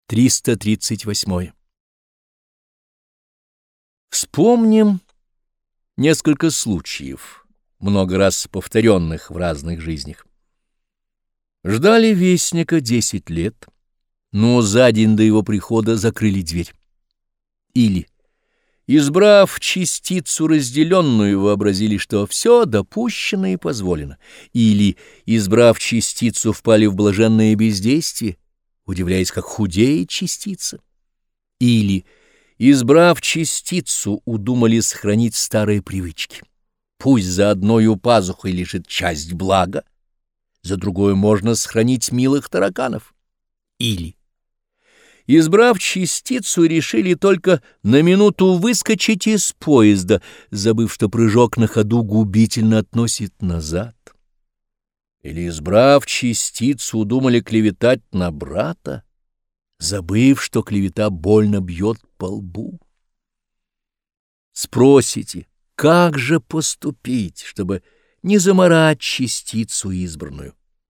338. Вспомним несколько случаев, много раз повторенных в разных жизнях. Ждали вестника 10 лет, но за день до его прихода закрыли дверь. Или, избрав частицу разделенную, вообразили, что все допущено и позволено. Или, избрав частицу, впали в блаженное бездействие, удивляясь, как худеет частица. Или, избрав частицу, удумали сохранить старые привычки. Пусть за одною пазухой лежит часть блага, за другой можно сохранить милых тараканов. Или, избрав частицу, решили только на минуту выскочить из поезда, забыв, что прыжок на ходу губительно относит назад. Или, избрав частицу, удумали клеветать на брата, забыв, что клевета больно бьет по лбу. Спросите, как же поступить, чтобы не заморать частицу избранную?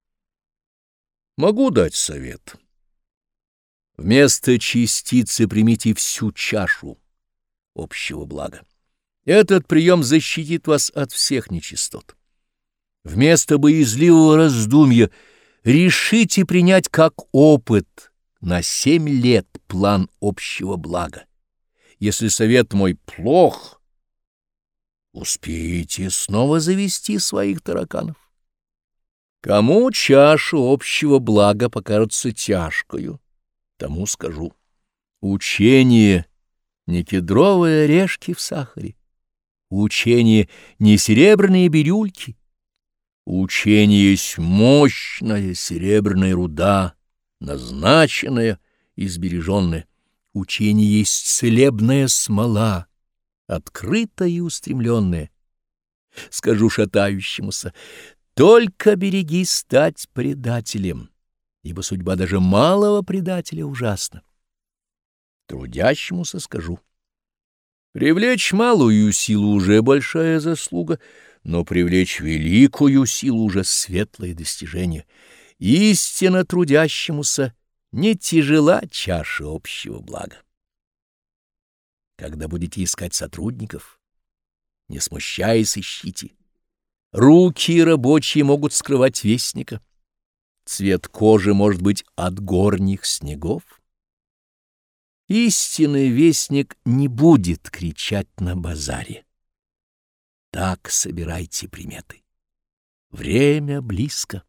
Могу дать совет. Вместо частицы примите всю чашу общего блага. Этот прием защитит вас от всех нечистот. Вместо боязливого раздумья решите принять как опыт на 7 лет план общего блага. Если совет мой плох, успеете снова завести своих тараканов. Кому чаша общего блага покажется тяжкою, тому скажу: учение не кедровые орешки в сахаре, учение не серебряные бирюльки, учение есть мощная серебряная руда, назначенная и сбереженная. Учение есть целебная смола, открытая и устремленная. Скажу шатающемуся: только берегись стать предателем, ибо судьба даже малого предателя ужасна. Трудящемуся скажу: привлечь малую силу уже большая заслуга, но привлечь великую силу уже светлое достижение. Истинно трудящемуся не тяжела чаша общего блага. Когда будете искать сотрудников, не смущаясь, ищите. Руки рабочие могут скрывать вестника. Цвет кожи может быть от горних снегов. Истинный вестник не будет кричать на базаре. Так собирайте приметы. Время близко.